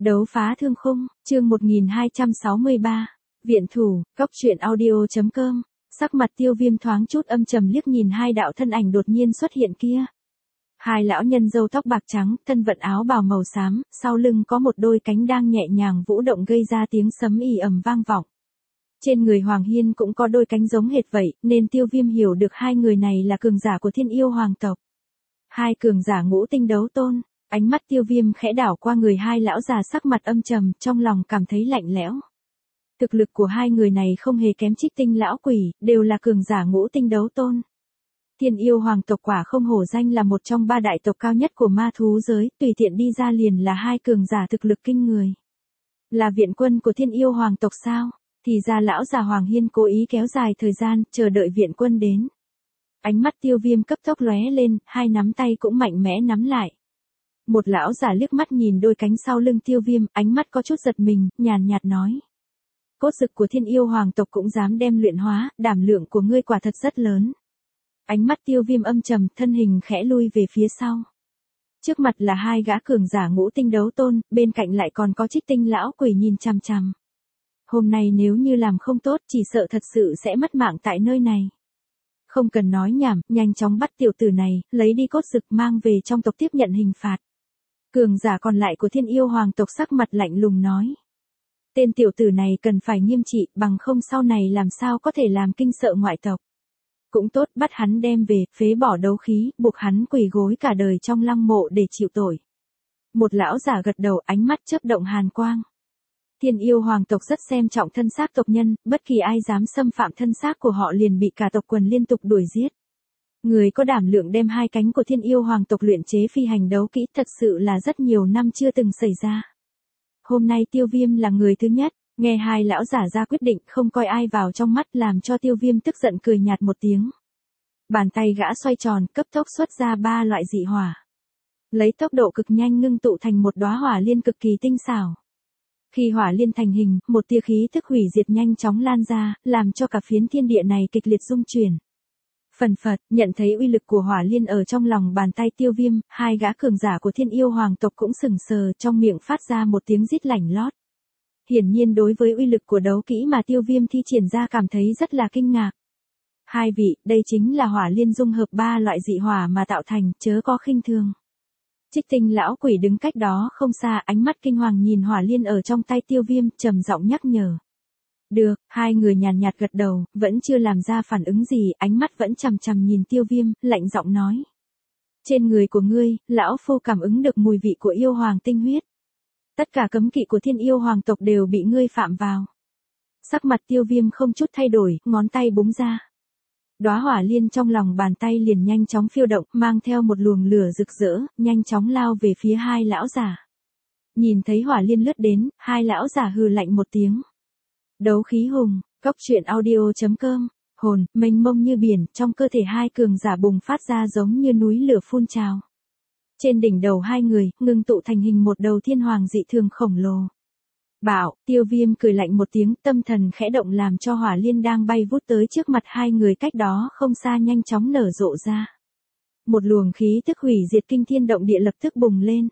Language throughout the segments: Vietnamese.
Đấu phá thương khung, chương 1263. Viện thủ, góc truyện audio.com. Sắc mặt Tiêu Viêm thoáng chút âm trầm liếc nhìn hai đạo thân ảnh đột nhiên xuất hiện kia. Hai lão nhân râu tóc bạc trắng, thân vận áo bào màu xám, sau lưng có một đôi cánh đang nhẹ nhàng vũ động gây ra tiếng sấm ì ầm vang vọng. Trên người Hoàng Hiên cũng có đôi cánh giống hệt vậy, nên Tiêu Viêm hiểu được hai người này là cường giả của Thiên Yêu Hoàng tộc. Hai cường giả ngũ tinh đấu tôn. Ánh mắt Tiêu Viêm khẽ đảo qua người hai lão già sắc mặt âm trầm, trong lòng cảm thấy lạnh lẽo. Thực lực của hai người này không hề kém Trích Tinh lão quỷ, đều là cường giả ngũ tinh đấu tôn. Thiên Yêu Hoàng tộc quả không hổ danh là một trong ba đại tộc cao nhất của ma thú giới, tùy tiện đi ra liền là hai cường giả thực lực kinh người. Là viện quân của Thiên Yêu Hoàng tộc sao? Thì ra lão già Hoàng Hiên cố ý kéo dài thời gian, chờ đợi viện quân đến. Ánh mắt Tiêu Viêm cấp tốc lóe lên, hai nắm tay cũng mạnh mẽ nắm lại. Một lão giả liếc mắt nhìn đôi cánh sau lưng Tiêu Viêm, ánh mắt có chút giật mình, nhàn nhạt nói. Cốt dực của Thiên Yêu Hoàng tộc cũng dám đem luyện hóa, đảm lượng của ngươi quả thật rất lớn. Ánh mắt Tiêu Viêm âm trầm, thân hình khẽ lui về phía sau. Trước mặt là hai gã cường giả ngũ tinh đấu tôn, bên cạnh lại còn có Trích Tinh lão quỷ nhìn chằm chằm. Hôm nay nếu như làm không tốt, chỉ sợ thật sự sẽ mất mạng tại nơi này. Không cần nói nhảm, nhanh chóng bắt tiểu tử này, lấy đi cốt dực mang về trong tộc tiếp nhận hình phạt. Cường giả còn lại của Thiên Yêu Hoàng tộc sắc mặt lạnh lùng nói. Tên tiểu tử này cần phải nghiêm trị, bằng không sau này làm sao có thể làm kinh sợ ngoại tộc. Cũng tốt, bắt hắn đem về, phế bỏ đấu khí, buộc hắn quỳ gối cả đời trong lăng mộ để chịu tội. Một lão giả gật đầu, ánh mắt chớp động hàn quang. Thiên Yêu Hoàng tộc rất xem trọng thân xác tộc nhân, bất kỳ ai dám xâm phạm thân xác của họ liền bị cả tộc quần liên tục đuổi giết. Người có đảm lượng đem hai cánh của Thiên Yêu Hoàng tộc luyện chế phi hành đấu kỹ thật sự là rất nhiều năm chưa từng xảy ra. Hôm nay Tiêu Viêm là người thứ nhất, nghe hai lão giả ra quyết định không coi ai vào trong mắt làm cho Tiêu Viêm tức giận cười nhạt một tiếng. Bàn tay gã xoay tròn, cấp tốc xuất ra ba loại dị hỏa. Lấy tốc độ cực nhanh ngưng tụ thành một đóa hỏa liên cực kỳ tinh xảo. Khi hỏa liên thành hình, một tia khí tức hủy diệt nhanh chóng lan ra, làm cho cả phiến thiên địa này kịch liệt rung chuyển. Phần phật, nhận thấy uy lực của hỏa liên ở trong lòng bàn tay Tiêu Viêm, hai gã cường giả của Thiên Yêu Hoàng tộc cũng sừng sờ, trong miệng phát ra một tiếng rít lảnh lót. Hiển nhiên đối với uy lực của đấu kỹ mà Tiêu Viêm thi triển ra cảm thấy rất là kinh ngạc. Hai vị, đây chính là hỏa liên dung hợp ba loại dị hỏa mà tạo thành, chớ có khinh thường. Trích Tinh lão quỷ đứng cách đó không xa, ánh mắt kinh hoàng nhìn hỏa liên ở trong tay Tiêu Viêm, trầm giọng nhắc nhở. Được, hai người nhàn nhạt gật đầu, vẫn chưa làm ra phản ứng gì, ánh mắt vẫn chằm chằm nhìn Tiêu Viêm, lạnh giọng nói. Trên người của ngươi, lão phu cảm ứng được mùi vị của yêu hoàng tinh huyết. Tất cả cấm kỵ của Thiên Yêu Hoàng tộc đều bị ngươi phạm vào. Sắc mặt Tiêu Viêm không chút thay đổi, ngón tay búng ra. Đóa hỏa liên trong lòng bàn tay liền nhanh chóng phiêu động, mang theo một luồng lửa rực rỡ, nhanh chóng lao về phía hai lão giả. Nhìn thấy hỏa liên lướt đến, hai lão giả hừ lạnh một tiếng. Đấu khí hùng, góc truyện audio.com, hồn, mênh mông như biển, trong cơ thể hai cường giả bùng phát ra giống như núi lửa phun trào. Trên đỉnh đầu hai người, ngưng tụ thành hình một đầu thiên hoàng dị thường khổng lồ. Bảo, Tiêu Viêm cười lạnh một tiếng, tâm thần khẽ động làm cho hỏa liên đang bay vút tới trước mặt hai người cách đó không xa nhanh chóng nở rộ ra. Một luồng khí tức hủy diệt kinh thiên động địa lập tức bùng lên.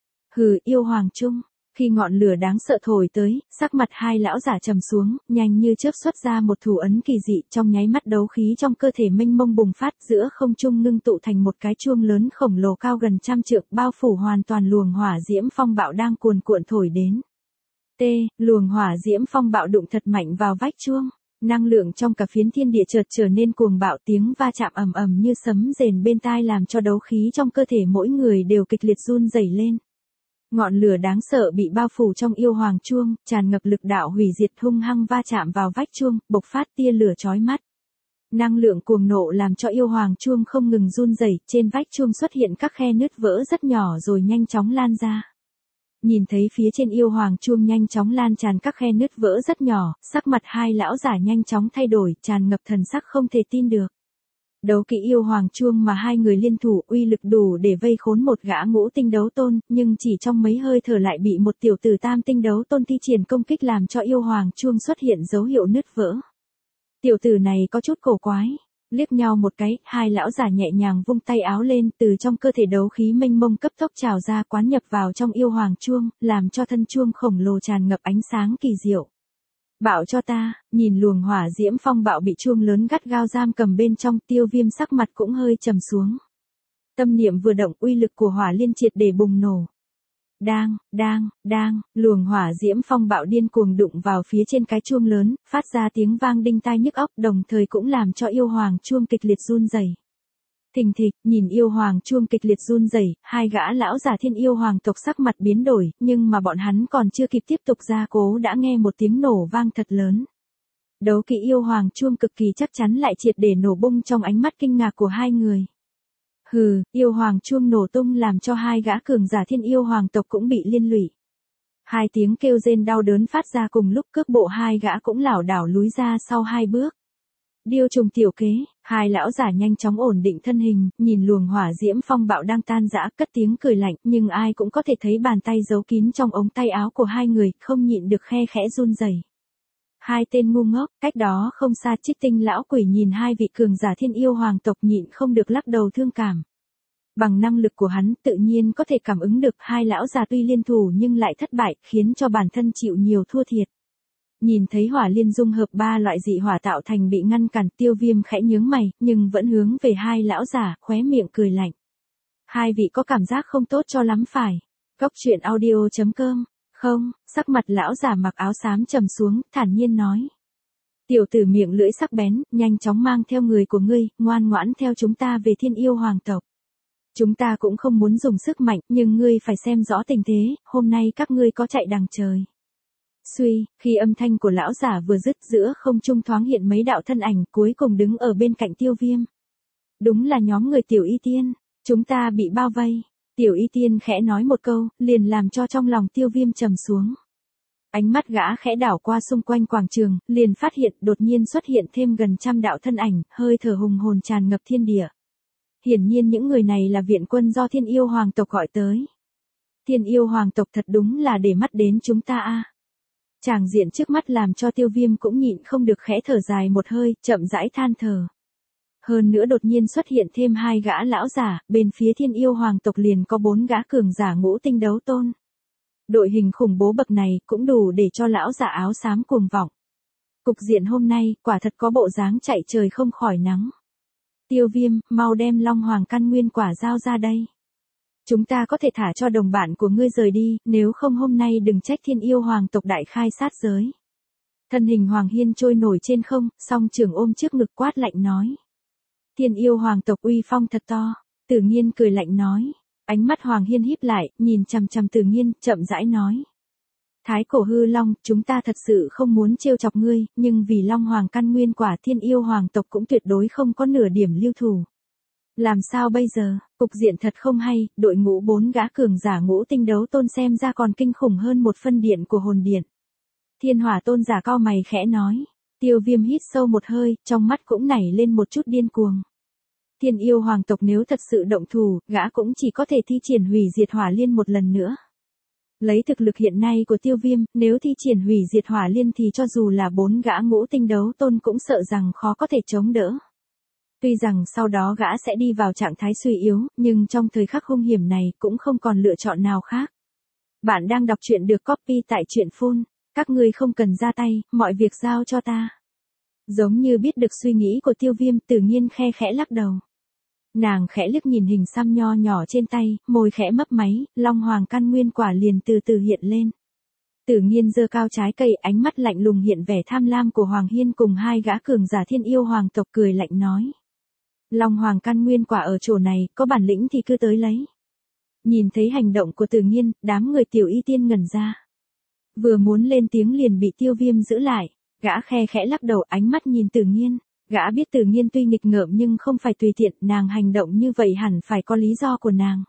Hừ, yêu hoàng trung. Khi ngọn lửa đáng sợ thổi tới, sắc mặt hai lão giả trầm xuống, nhanh như chớp xuất ra một thủ ấn kỳ dị, trong nháy mắt đấu khí trong cơ thể mênh mông bùng phát, giữa không trung ngưng tụ thành một cái chuông lớn khổng lồ cao gần 100 trượng, bao phủ hoàn toàn luồng hỏa diễm phong bạo đang cuồn cuộn thổi đến. Luồng hỏa diễm phong bạo đụng thật mạnh vào vách chuông, năng lượng trong cả phiến thiên địa chợt trở nên cuồng bạo, tiếng va chạm ầm ầm như sấm rền bên tai làm cho đấu khí trong cơ thể mỗi người đều kịch liệt run rẩy lên. Ngọn lửa đáng sợ bị bao phủ trong yêu hoàng chuông, tràn ngập lực đạo hủy diệt hung hăng va chạm vào vách chuông, bộc phát tia lửa chói mắt. Năng lượng cuồng nộ làm cho yêu hoàng chuông không ngừng run rẩy, trên vách chuông xuất hiện các khe nứt vỡ rất nhỏ rồi nhanh chóng lan ra. Nhìn thấy phía trên yêu hoàng chuông nhanh chóng lan tràn các khe nứt vỡ rất nhỏ, sắc mặt hai lão giả nhanh chóng thay đổi, tràn ngập thần sắc không thể tin được. Đấu kỹ yêu hoàng chuông mà hai người liên thủ uy lực đủ để vây khốn một gã ngũ tinh đấu tôn, nhưng chỉ trong mấy hơi thở lại bị một tiểu tử tam tinh đấu tôn thi triển công kích làm cho yêu hoàng chuông xuất hiện dấu hiệu nứt vỡ. Tiểu tử này có chút cổ quái. Liếc nhau một cái, hai lão giả nhẹ nhàng vung tay áo lên, từ trong cơ thể đấu khí mênh mông cấp tốc trào ra quán nhập vào trong yêu hoàng chuông, làm cho thân chuông khổng lồ tràn ngập ánh sáng kỳ diệu. Bạo cho ta, nhìn luồng hỏa diễm phong bạo bị chuông lớn gắt gao giam cầm bên trong, Tiêu Viêm sắc mặt cũng hơi trầm xuống. Tâm niệm vừa động, uy lực của hỏa liên triệt để bùng nổ. Đang, luồng hỏa diễm phong bạo điên cuồng đụng vào phía trên cái chuông lớn, phát ra tiếng vang đinh tai nhức óc, đồng thời cũng làm cho yêu hoàng chuông kịch liệt run rẩy. Thình thịch, nhìn yêu hoàng chuông kịch liệt run rẩy, hai gã lão giả thiên yêu hoàng tộc sắc mặt biến đổi, nhưng mà bọn hắn còn chưa kịp tiếp tục gia cố đã nghe một tiếng nổ vang thật lớn. Đấu kỵ yêu hoàng chuông cực kỳ chắc chắn lại triệt để nổ bung trong ánh mắt kinh ngạc của hai người. Hừ, yêu hoàng chuông nổ tung làm cho hai gã cường giả thiên yêu hoàng tộc cũng bị liên lụy. Hai tiếng kêu rên đau đớn phát ra cùng lúc, cước bộ hai gã cũng lảo đảo lùi ra sau hai bước. Điêu trùng tiểu kế, hai lão giả nhanh chóng ổn định thân hình, nhìn luồng hỏa diễm phong bạo đang tan rã, cất tiếng cười lạnh, nhưng ai cũng có thể thấy bàn tay giấu kín trong ống tay áo của hai người, không nhịn được khe khẽ run rẩy. Hai tên ngu ngốc, cách đó không xa Trích Tinh lão quỷ nhìn hai vị cường giả thiên yêu hoàng tộc nhịn không được lắc đầu thương cảm. Bằng năng lực của hắn tự nhiên có thể cảm ứng được hai lão già tuy liên thủ nhưng lại thất bại, khiến cho bản thân chịu nhiều thua thiệt. Nhìn thấy hỏa liên dung hợp ba loại dị hỏa tạo thành bị ngăn cản, Tiêu Viêm khẽ nhướng mày, nhưng vẫn hướng về hai lão giả, khóe miệng cười lạnh. Hai vị có cảm giác không tốt cho lắm phải. Cốc truyện audio.com. Không, sắc mặt lão giả mặc áo xám trầm xuống, thản nhiên nói. Tiểu tử miệng lưỡi sắc bén, nhanh chóng mang theo người của ngươi, ngoan ngoãn theo chúng ta về thiên yêu hoàng tộc. Chúng ta cũng không muốn dùng sức mạnh, nhưng ngươi phải xem rõ tình thế, hôm nay các ngươi có chạy đằng trời. Suy, khi âm thanh của lão giả vừa dứt, giữa không trung thoáng hiện mấy đạo thân ảnh, cuối cùng đứng ở bên cạnh Tiêu Viêm. Đúng là nhóm người Tiểu Y Tiên, chúng ta bị bao vây. Tiểu Y Tiên khẽ nói một câu, liền làm cho trong lòng Tiêu Viêm trầm xuống. Ánh mắt gã khẽ đảo qua xung quanh quảng trường, liền phát hiện đột nhiên xuất hiện thêm gần trăm đạo thân ảnh, hơi thở hùng hồn tràn ngập thiên địa. Hiển nhiên những người này là viện quân do thiên yêu hoàng tộc gọi tới. Thiên yêu hoàng tộc thật đúng là để mắt đến chúng ta a. Tràng diện trước mắt làm cho Tiêu Viêm cũng nhịn không được khẽ thở dài một hơi, chậm rãi than thở. Hơn nữa đột nhiên xuất hiện thêm hai gã lão giả, bên phía thiên yêu hoàng tộc liền có 4 gã cường giả ngũ tinh đấu tôn. Đội hình khủng bố bậc này cũng đủ để cho lão giả áo xám cuồng vọng. Cục diện hôm nay quả thật có bộ dáng chạy trời không khỏi nắng. Tiêu Viêm, mau đem Long Hoàng căn nguyên quả giao ra đây. Chúng ta có thể thả cho đồng bạn của ngươi rời đi, nếu không hôm nay đừng trách thiên yêu hoàng tộc đại khai sát giới. Thân hình Hoàng Hiên trôi nổi trên không, song trường ôm trước ngực quát lạnh nói. Thiên yêu hoàng tộc uy phong thật to, Tử Nghiên cười lạnh nói. Ánh mắt Hoàng Hiên híp lại, nhìn chằm chằm Tử Nghiên, chậm rãi nói. Thái cổ hư long, chúng ta thật sự không muốn trêu chọc ngươi, nhưng vì Long Hoàng căn nguyên quả thiên yêu hoàng tộc cũng tuyệt đối không có nửa điểm lưu thủ. Làm sao bây giờ, cục diện thật không hay, đội ngũ 4 gã cường giả ngũ tinh đấu tôn xem ra còn kinh khủng hơn một phân điện của hồn điện. Thiên hỏa tôn giả cau mày khẽ nói. Tiêu Viêm hít sâu một hơi, trong mắt cũng nảy lên một chút điên cuồng. Thiên yêu hoàng tộc nếu thật sự động thủ, gã cũng chỉ có thể thi triển hủy diệt hỏa liên một lần nữa. Lấy thực lực hiện nay của Tiêu Viêm, nếu thi triển hủy diệt hỏa liên thì cho dù là 4 gã ngũ tinh đấu tôn cũng sợ rằng khó có thể chống đỡ. Tuy rằng sau đó gã sẽ đi vào trạng thái suy yếu, nhưng trong thời khắc hung hiểm này cũng không còn lựa chọn nào khác. Bạn đang đọc truyện được copy tại truyện phone. Các ngươi không cần ra tay, mọi việc giao cho ta. Giống như biết được suy nghĩ của Tiêu Viêm, Tử Nghiên khe khẽ lắc đầu. Nàng khẽ liếc nhìn hình xăm nho nhỏ trên tay, môi khẽ mấp máy, Long Hoàng căn nguyên quả liền từ từ hiện lên. Tử Nghiên giơ cao trái cây, ánh mắt lạnh lùng hiện vẻ tham lam của Hoàng Hiên cùng hai gã cường giả thiên yêu hoàng tộc, cười lạnh nói. Long Hoàng căn nguyên quả ở chỗ này, có bản lĩnh thì cứ tới lấy. Nhìn thấy hành động của Tử Nghiên, đám người Tiểu Y Tiên ngẩn ra. Vừa muốn lên tiếng liền bị Tiêu Viêm giữ lại, gã khe khẽ lắc đầu, ánh mắt nhìn Tử Nghiên. Gã biết Tử Nghiên tuy nghịch ngợm nhưng không phải tùy tiện, nàng hành động như vậy hẳn phải có lý do của nàng.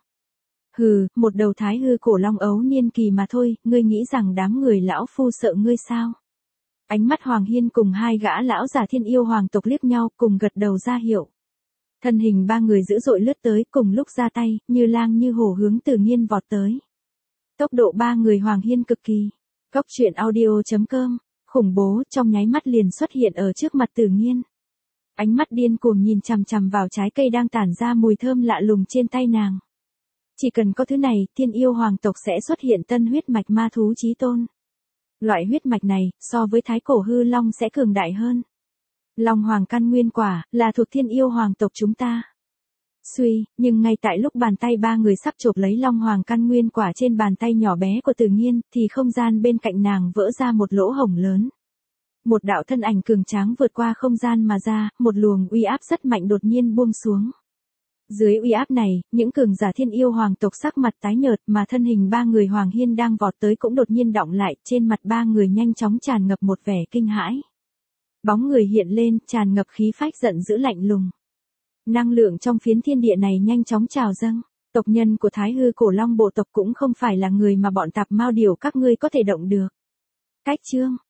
Hừ, một đầu thái hư cổ long ấu niên kỳ mà thôi, ngươi nghĩ rằng đám người lão phu sợ ngươi sao? Ánh mắt Hoàng Hiên cùng hai gã lão giả thiên yêu hoàng tộc liếc nhau, cùng gật đầu ra hiệu. Thân hình ba người dữ dội lướt tới, cùng lúc ra tay, như lang như hổ hướng Tử Nghiên vọt tới. Tốc độ ba người Hoàng Hiên cực kỳ. Cốc truyện audio.com, khủng bố trong nháy mắt liền xuất hiện ở trước mặt Tử Nghiên. Ánh mắt điên cuồng nhìn chằm chằm vào trái cây đang tản ra mùi thơm lạ lùng trên tay nàng. Chỉ cần có thứ này, thiên yêu hoàng tộc sẽ xuất hiện tân huyết mạch ma thú chí tôn. Loại huyết mạch này, so với thái cổ hư long sẽ cường đại hơn. Long hoàng căn nguyên quả, là thuộc thiên yêu hoàng tộc chúng ta. Suy, nhưng ngay tại lúc bàn tay ba người sắp chộp lấy long hoàng căn nguyên quả trên bàn tay nhỏ bé của Tử Nghiên, thì không gian bên cạnh nàng vỡ ra một lỗ hổng lớn. Một đạo thân ảnh cường tráng vượt qua không gian mà ra, một luồng uy áp rất mạnh đột nhiên buông xuống. Dưới uy áp này, những cường giả thiên yêu hoàng tộc sắc mặt tái nhợt mà thân hình ba người Hoàng Hiên đang vọt tới cũng đột nhiên đọng lại, trên mặt ba người nhanh chóng tràn ngập một vẻ kinh hãi. Bóng người hiện lên, tràn ngập khí phách giận dữ lạnh lùng. Năng lượng trong phiến thiên địa này nhanh chóng trào dâng. Tộc nhân của Thái Hư Cổ Long bộ tộc cũng không phải là người mà bọn tạp mao điểu các ngươi có thể động được. Cách chương